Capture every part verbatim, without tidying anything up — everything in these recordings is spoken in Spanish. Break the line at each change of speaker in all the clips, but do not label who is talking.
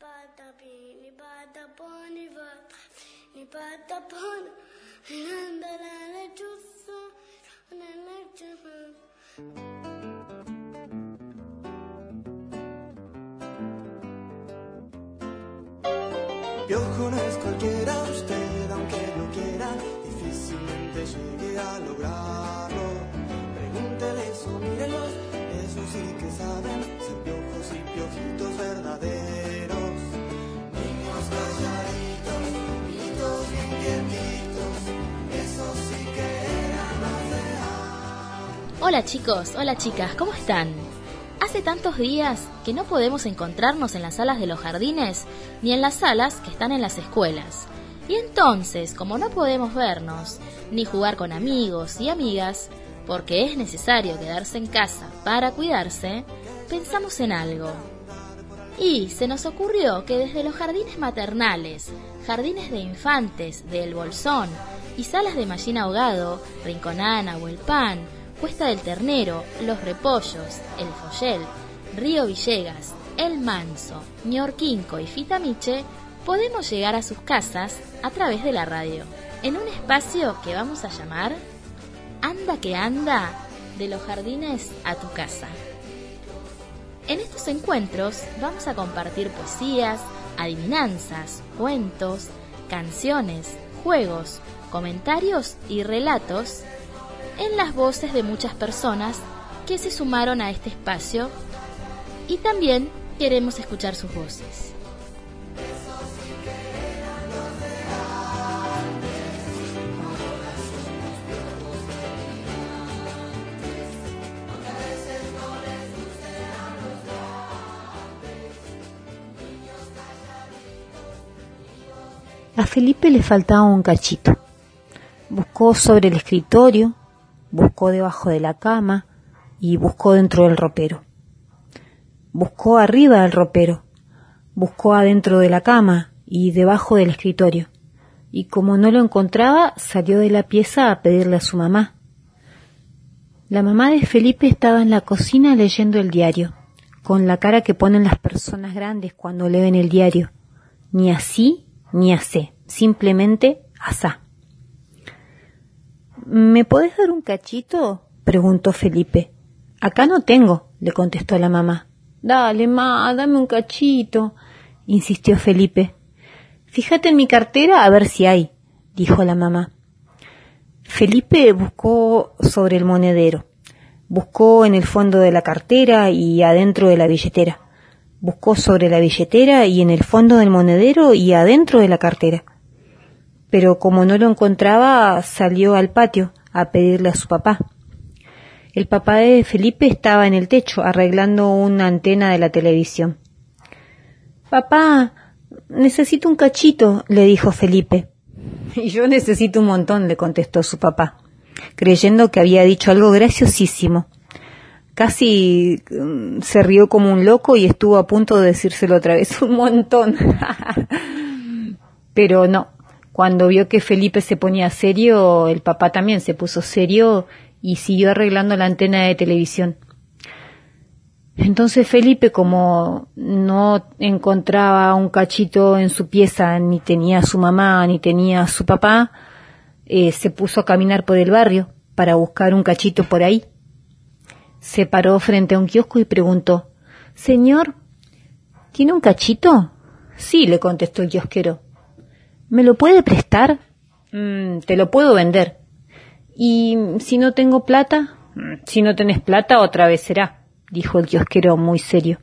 Piojo no es cualquiera, usted aunque lo quiera, difícilmente llegue a lograrlo. Pregúntele eso, mírenlos, eso sí que saben, ser piojos y piojitos verdaderos. Niños calladitos, niñitos bien quietitos, eso sí que eran más real.
Hola chicos, hola chicas, ¿cómo están? Hace tantos días que no podemos encontrarnos en las salas de los jardines ni en las salas que están en las escuelas. Y entonces, como no podemos vernos ni jugar con amigos y amigas, porque es necesario quedarse en casa para cuidarse, pensamos en algo. Y se nos ocurrió que desde los jardines maternales, jardines de infantes de El Bolsón y salas de Mallín Ahogado, Rinconana, Huelpán, Cuesta del Ternero, Los Repollos, El Follel, Río Villegas, El Manso, Ñorquinco y Fitamiche, podemos llegar a sus casas a través de la radio, en un espacio que vamos a llamar Anda que Anda, de los jardines a tu casa. En estos encuentros vamos a compartir poesías, adivinanzas, cuentos, canciones, juegos, comentarios y relatos en las voces de muchas personas que se sumaron a este espacio, y también queremos escuchar sus voces.
A Felipe le faltaba un cachito. Buscó sobre el escritorio, buscó debajo de la cama y buscó dentro del ropero. Buscó arriba del ropero, buscó adentro de la cama y debajo del escritorio. Y como no lo encontraba, salió de la pieza a pedirle a su mamá. La mamá de Felipe estaba en la cocina leyendo el diario, con la cara que ponen las personas grandes cuando leen el diario. Ni así ni asé, simplemente asá. ¿Me podés dar un cachito?, preguntó Felipe. Acá no tengo, le contestó la mamá. Dale, ma, dame un cachito, insistió Felipe. Fíjate en mi cartera a ver si hay, dijo la mamá. Felipe buscó sobre el monedero, buscó en el fondo de la cartera y adentro de la billetera, buscó sobre la billetera y en el fondo del monedero y adentro de la cartera. Pero como no lo encontraba, salió al patio a pedirle a su papá. El papá de Felipe estaba en el techo arreglando una antena de la televisión. Papá, necesito un cachito, le dijo Felipe. Y yo necesito un montón, le contestó su papá, creyendo que había dicho algo graciosísimo. Casi um, se rió como un loco y estuvo a punto de decírselo otra vez, un montón. Pero no. Cuando vio que Felipe se ponía serio, el papá también se puso serio y siguió arreglando la antena de televisión. Entonces Felipe, como no encontraba un cachito en su pieza, ni tenía a su mamá, ni tenía a su papá, eh, se puso a caminar por el barrio para buscar un cachito por ahí. Se paró frente a un kiosco y preguntó, «Señor, ¿tiene un cachito?» «Sí», le contestó el kiosquero. ¿Me lo puede prestar? Mm, te lo puedo vender. ¿Y si no tengo plata? Mm, si no tenés plata, otra vez será, dijo el kiosquero muy serio.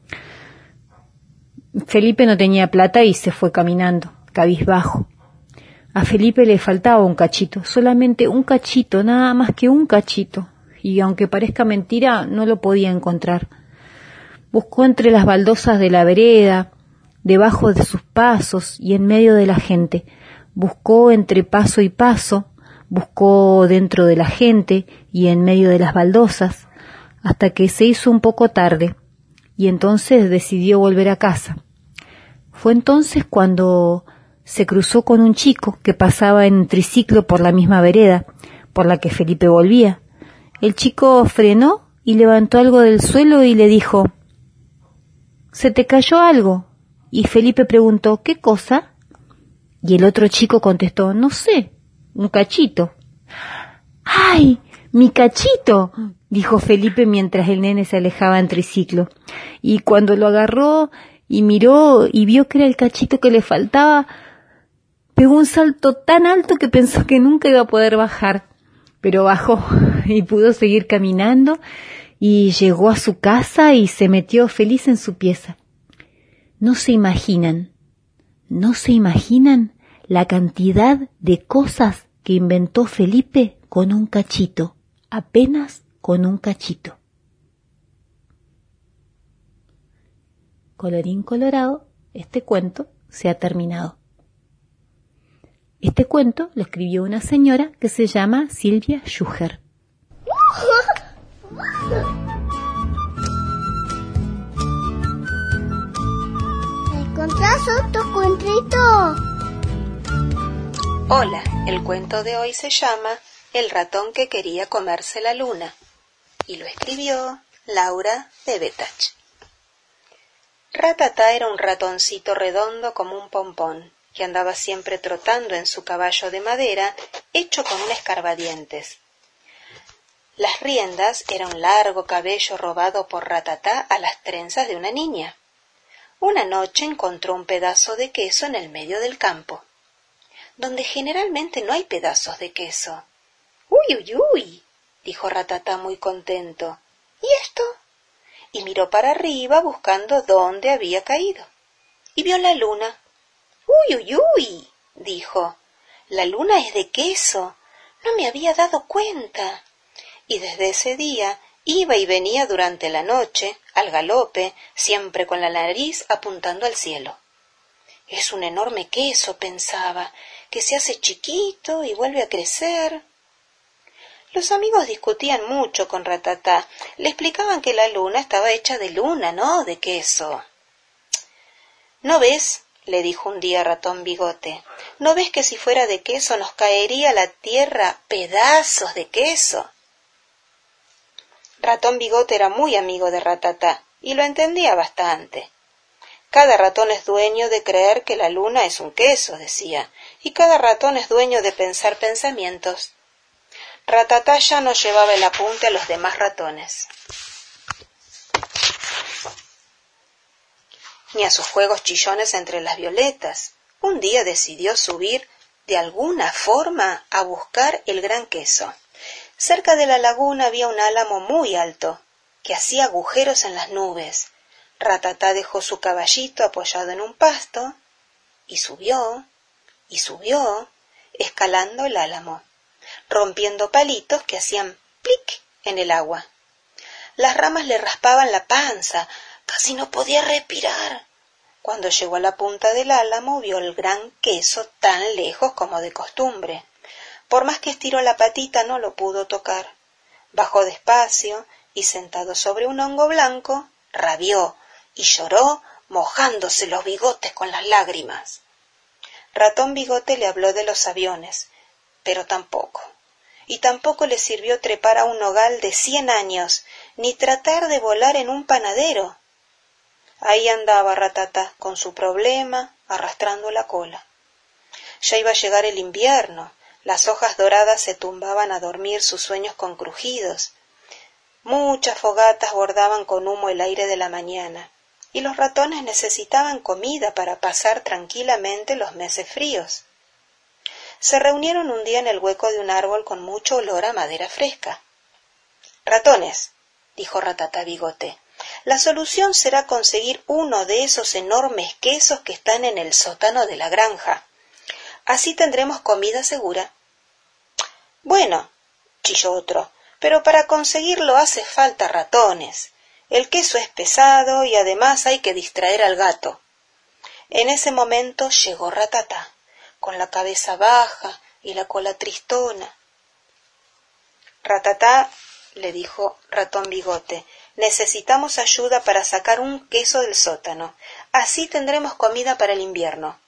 Felipe no tenía plata y se fue caminando, cabizbajo. A Felipe le faltaba un cachito, solamente un cachito, nada más que un cachito, y aunque parezca mentira, no lo podía encontrar. Buscó entre las baldosas de la vereda, debajo de sus pasos y en medio de la gente. Buscó entre paso y paso, buscó dentro de la gente y en medio de las baldosas, hasta que se hizo un poco tarde, y entonces decidió volver a casa. Fue entonces cuando se cruzó con un chico que pasaba en triciclo por la misma vereda por la que Felipe volvía. El chico frenó y levantó algo del suelo y le dijo, «¿Se te cayó algo?». Y Felipe preguntó, ¿qué cosa? Y el otro chico contestó, no sé, un cachito. ¡Ay, mi cachito!, dijo Felipe mientras el nene se alejaba en triciclo. Y cuando lo agarró y miró y vio que era el cachito que le faltaba, pegó un salto tan alto que pensó que nunca iba a poder bajar. Pero bajó y pudo seguir caminando y llegó a su casa y se metió feliz en su pieza. No se imaginan, no se imaginan la cantidad de cosas que inventó Felipe con un cachito, apenas con un cachito. Colorín colorado, este cuento se ha terminado. Este cuento lo escribió una señora que se llama Silvia Schuher.
¿Encontrás otro cuentito?
Hola, el cuento de hoy se llama El ratón que quería comerse la luna y lo escribió Laura de Betach. Ratatá era un ratoncito redondo como un pompón que andaba siempre trotando en su caballo de madera hecho con un escarbadientes. Las riendas eran un largo cabello robado por Ratatá a las trenzas de una niña. Una noche encontró un pedazo de queso en el medio del campo, donde generalmente no hay pedazos de queso. ¡Uy, uy, uy!, dijo Ratatá muy contento. ¿Y esto? Y miró para arriba buscando dónde había caído. Y vio la luna. ¡Uy, uy, uy!, dijo. La luna es de queso. No me había dado cuenta. Y desde ese día iba y venía durante la noche, al galope, siempre con la nariz apuntando al cielo. Es un enorme queso, pensaba, que se hace chiquito y vuelve a crecer. Los amigos discutían mucho con Ratatá. Le explicaban que la luna estaba hecha de luna, no de queso. ¿No ves?, le dijo un día Ratón Bigote. ¿No ves que si fuera de queso nos caería a la tierra pedazos de queso? Ratón Bigote era muy amigo de Ratatá y lo entendía bastante. Cada ratón es dueño de creer que la luna es un queso, decía, y cada ratón es dueño de pensar pensamientos. Ratatá ya no llevaba el apunte a los demás ratones, ni a sus juegos chillones entre las violetas. Un día decidió subir de alguna forma a buscar el gran queso. Cerca de la laguna había un álamo muy alto, que hacía agujeros en las nubes. Ratatá dejó su caballito apoyado en un pasto, y subió, y subió, escalando el álamo, rompiendo palitos que hacían plic en el agua. Las ramas le raspaban la panza, casi no podía respirar. Cuando llegó a la punta del álamo, vio el gran queso tan lejos como de costumbre. Por más que estiró la patita, no lo pudo tocar. Bajó despacio y, sentado sobre un hongo blanco, rabió y lloró, mojándose los bigotes con las lágrimas. Ratón Bigote le habló de los aviones, pero tampoco. Y tampoco le sirvió trepar a un nogal de cien años, ni tratar de volar en un panadero. Ahí andaba Ratatá con su problema, arrastrando la cola. Ya iba a llegar el invierno. Las hojas doradas se tumbaban a dormir sus sueños con crujidos. Muchas fogatas bordaban con humo el aire de la mañana, y los ratones necesitaban comida para pasar tranquilamente los meses fríos. Se reunieron un día en el hueco de un árbol con mucho olor a madera fresca. «Ratones», dijo Ratatá Bigote, «la solución será conseguir uno de esos enormes quesos que están en el sótano de la granja. Así tendremos comida segura». «Bueno», chilló otro, «pero para conseguirlo hace falta ratones. El queso es pesado y además hay que distraer al gato». En ese momento llegó Ratatá, con la cabeza baja y la cola tristona. «Ratatá», le dijo Ratón Bigote, «necesitamos ayuda para sacar un queso del sótano. Así tendremos comida para el invierno».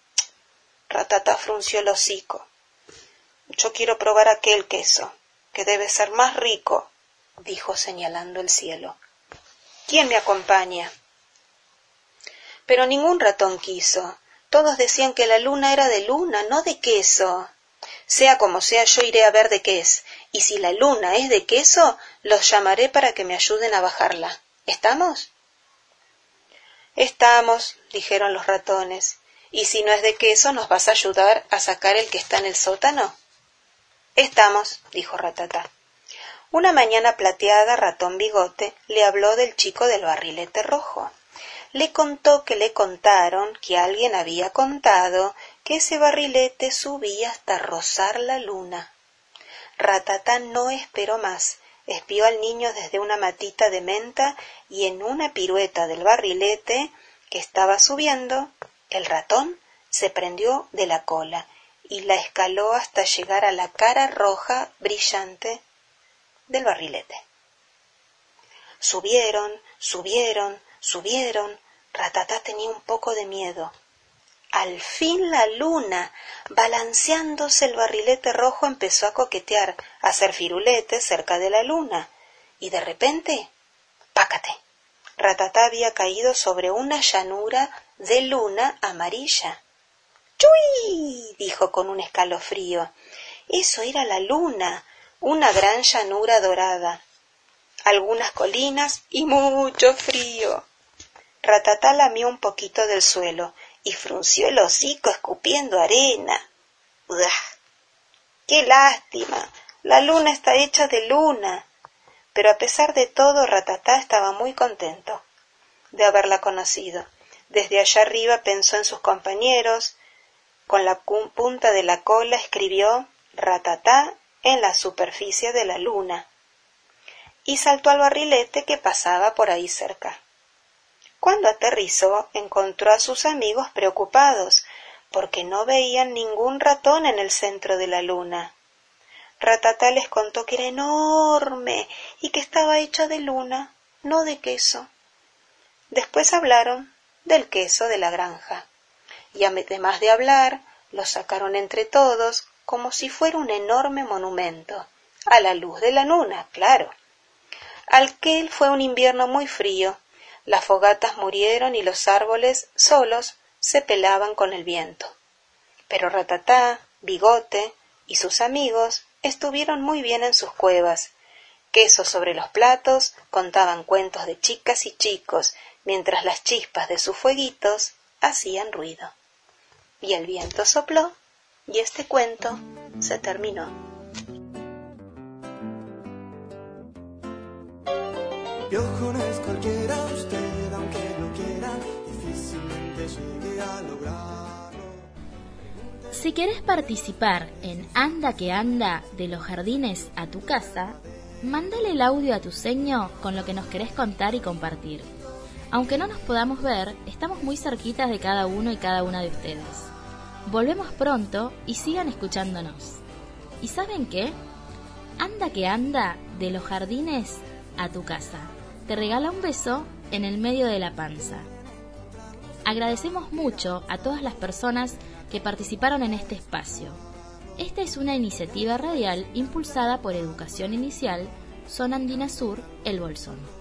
Ratatá frunció el hocico. «Yo quiero probar aquel queso, que debe ser más rico», dijo señalando el cielo. «¿Quién me acompaña?». pero ningún ratón quiso. Todos decían que la luna era de luna, no de queso. Sea como sea, yo iré a ver de qué es, y si la luna es de queso, los llamaré para que me ayuden a bajarla. ¿Estamos? Estamos, dijeron los ratones. ¿Y si no es de queso, nos vas a ayudar a sacar el que está en el sótano? Estamos, dijo Ratatá. Una mañana plateada, Ratón Bigote le habló del chico del barrilete rojo. Le contó que le contaron que alguien había contado que ese barrilete subía hasta rozar la luna. Ratatá no esperó más, espió al niño desde una matita de menta y en una pirueta del barrilete que estaba subiendo, el ratón se prendió de la cola y la escaló hasta llegar a la cara roja brillante del barrilete. Subieron, subieron, subieron. Ratatá tenía un poco de miedo. Al fin la luna, balanceándose el barrilete rojo, empezó a coquetear, a hacer firuletes cerca de la luna. Y de repente, ¡pácate! Ratatá había caído sobre una llanura de luna amarilla. ¡Chuy! Dijo con un escalofrío. Eso era la luna, una gran llanura dorada, algunas colinas y mucho frío. Ratatá lamió un poquito del suelo y frunció el hocico escupiendo arena. ¡Uah! ¡Qué lástima! La luna está hecha de luna. Pero a pesar de todo, Ratatá estaba muy contento de haberla conocido. Desde allá arriba pensó en sus compañeros. Con la punta de la cola escribió Ratatá en la superficie de la luna y saltó al barrilete que pasaba por ahí cerca. Cuando aterrizó, encontró a sus amigos preocupados porque no veían ningún ratón en el centro de la luna. Ratatá les contó que era enorme y que estaba hecha de luna, no de queso. Después hablaron del queso de la granja, y además de hablar, lo sacaron entre todos como si fuera un enorme monumento, a la luz de la luna, claro. Aquel fue un invierno muy frío, las fogatas murieron y los árboles solos se pelaban con el viento. Pero Ratatá, Bigote y sus amigos estuvieron muy bien en sus cuevas. Quesos sobre los platos, contaban cuentos de chicas y chicos, mientras las chispas de sus fueguitos hacían ruido. Y el viento sopló, y este cuento se terminó.
Piojo no es cualquiera, usted aunque lo quiera, difícilmente llegue a lograrlo.
Si querés participar en Anda que Anda de los jardines a tu casa, mándale el audio a tu seño con lo que nos querés contar y compartir. Aunque no nos podamos ver, estamos muy cerquitas de cada uno y cada una de ustedes. Volvemos pronto y sigan escuchándonos. ¿Y saben qué? Anda que Anda de los jardines a tu casa. Te regala un beso en el medio de la panza. Agradecemos mucho a todas las personas que participaron en este espacio. Esta es una iniciativa radial impulsada por Educación Inicial, Zona Andina Sur, El Bolsón.